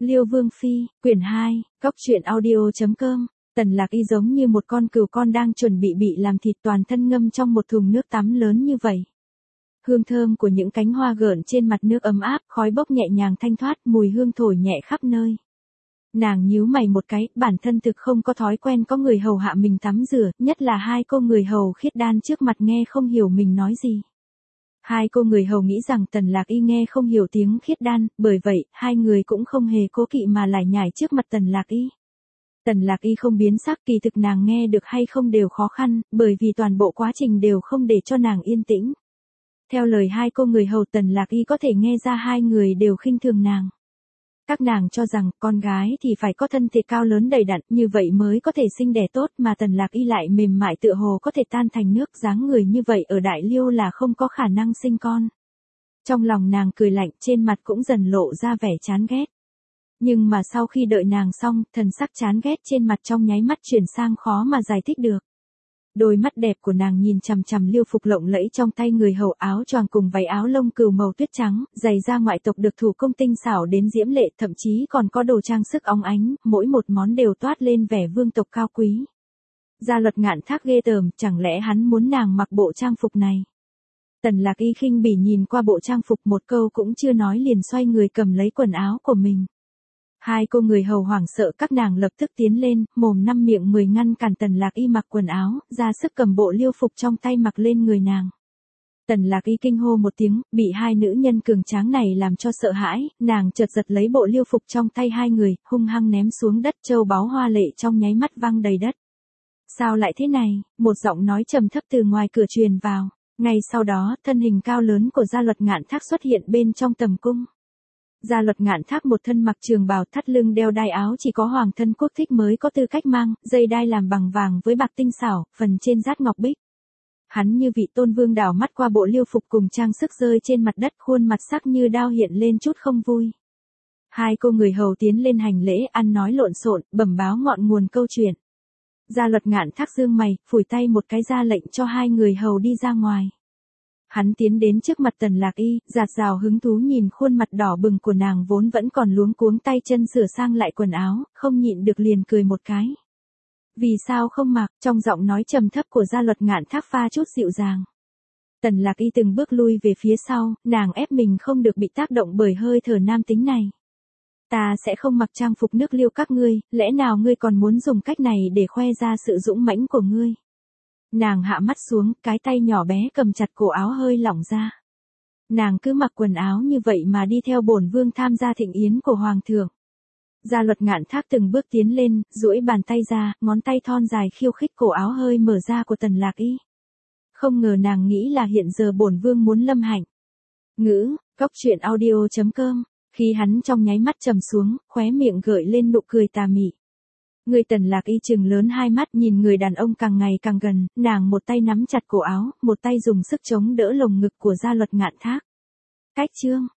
Liêu Vương Phi, quyển 2, Cóc truyện audio.com. Tần Lạc Y giống như một con cừu con đang chuẩn bị làm thịt, toàn thân ngâm trong một thùng nước tắm lớn như vậy. Hương thơm của những cánh hoa gợn trên mặt nước ấm áp, khói bốc nhẹ nhàng thanh thoát, mùi hương thổi nhẹ khắp nơi. Nàng nhíu mày một cái, bản thân thực không có thói quen có người hầu hạ mình tắm rửa, nhất là hai cô người hầu khiết đan trước mặt nghe không hiểu mình nói gì. Hai cô người hầu nghĩ rằng Tần Lạc Y nghe không hiểu tiếng khiết đan, bởi vậy, hai người cũng không hề cố kỵ mà lải nhải trước mặt Tần Lạc Y. Tần Lạc Y không biến sắc, kỳ thực nàng nghe được hay không đều khó khăn, bởi vì toàn bộ quá trình đều không để cho nàng yên tĩnh. Theo lời hai cô người hầu, Tần Lạc Y có thể nghe ra hai người đều khinh thường nàng. Các nàng cho rằng con gái thì phải có thân thể cao lớn đầy đặn, như vậy mới có thể sinh đẻ tốt, mà Tần Lạc Y lại mềm mại tựa hồ có thể tan thành nước, dáng người như vậy ở Đại Liêu là không có khả năng sinh con. Trong lòng nàng cười lạnh, trên mặt cũng dần lộ ra vẻ chán ghét. Nhưng mà sau khi đợi nàng xong, thần sắc chán ghét trên mặt trong nháy mắt chuyển sang khó mà giải thích được. Đôi mắt đẹp của nàng nhìn chằm chằm liêu phục lộng lẫy trong tay người hầu, áo choàng cùng váy áo lông cừu màu tuyết trắng, giày da ngoại tộc được thủ công tinh xảo đến diễm lệ, thậm chí còn có đồ trang sức óng ánh, mỗi một món đều toát lên vẻ vương tộc cao quý. Gia Luật Ngạn Thác ghê tởm, chẳng lẽ hắn muốn nàng mặc bộ trang phục này? Tần Lạc Y khinh bỉ nhìn qua bộ trang phục, một câu cũng chưa nói liền xoay người cầm lấy quần áo của mình. Hai cô người hầu hoảng sợ, các nàng lập tức tiến lên, mồm năm miệng 10 ngăn cản Tần Lạc Y mặc quần áo, ra sức cầm bộ liêu phục trong tay mặc lên người nàng. Tần Lạc Y kinh hô một tiếng, bị hai nữ nhân cường tráng này làm cho sợ hãi, nàng chợt giật lấy bộ liêu phục trong tay hai người, hung hăng ném xuống đất, châu báu hoa lệ trong nháy mắt văng đầy đất. Sao lại thế này? Một giọng nói trầm thấp từ ngoài cửa truyền vào. Ngay sau đó, thân hình cao lớn của Gia Luật Ngạn Thác xuất hiện bên trong tầm cung. Gia Luật Ngạn Thác một thân mặc trường bào, thắt lưng đeo đai áo chỉ có hoàng thân quốc thích mới có tư cách mang, dây đai làm bằng vàng với bạc tinh xảo, phần trên dát ngọc bích. Hắn như vị tôn vương đảo mắt qua bộ liêu phục cùng trang sức rơi trên mặt đất, khuôn mặt sắc như đao hiện lên chút không vui. Hai cô người hầu tiến lên hành lễ, ăn nói lộn xộn, bẩm báo ngọn nguồn câu chuyện. Gia Luật Ngạn Thác giương mày, phủi tay một cái ra lệnh cho hai người hầu đi ra ngoài. Hắn tiến đến trước mặt Tần Lạc Y, dạt dào hứng thú nhìn khuôn mặt đỏ bừng của nàng vốn vẫn còn luống cuống tay chân sửa sang lại quần áo, không nhịn được liền cười một cái. Vì sao không mặc? Trong giọng nói trầm thấp của Gia Luật Ngạn Thác pha chút dịu dàng. Tần Lạc Y từng bước lui về phía sau, nàng ép mình không được bị tác động bởi hơi thở nam tính này. Ta sẽ không mặc trang phục nước Liêu các ngươi, lẽ nào ngươi còn muốn dùng cách này để khoe ra sự dũng mãnh của ngươi? Nàng hạ mắt xuống, cái tay nhỏ bé cầm chặt cổ áo hơi lỏng ra. Nàng cứ mặc quần áo như vậy mà đi theo bổn vương tham gia thịnh yến của hoàng thượng. Gia Luật Ngạn Thác từng bước tiến lên, duỗi bàn tay ra, ngón tay thon dài khiêu khích cổ áo hơi mở ra của Tần Lạc Y. Không ngờ nàng nghĩ là hiện giờ bổn vương muốn lâm hạnh. Ngữ, Cóc truyện audio.com. Khi hắn trong nháy mắt trầm xuống, khóe miệng gợi lên nụ cười tà mị. Người Tần Lạc Y trừng lớn hai mắt nhìn người đàn ông càng ngày càng gần, nàng một tay nắm chặt cổ áo, một tay dùng sức chống đỡ lồng ngực của Gia Luật Ngạn Thác. Cách chương.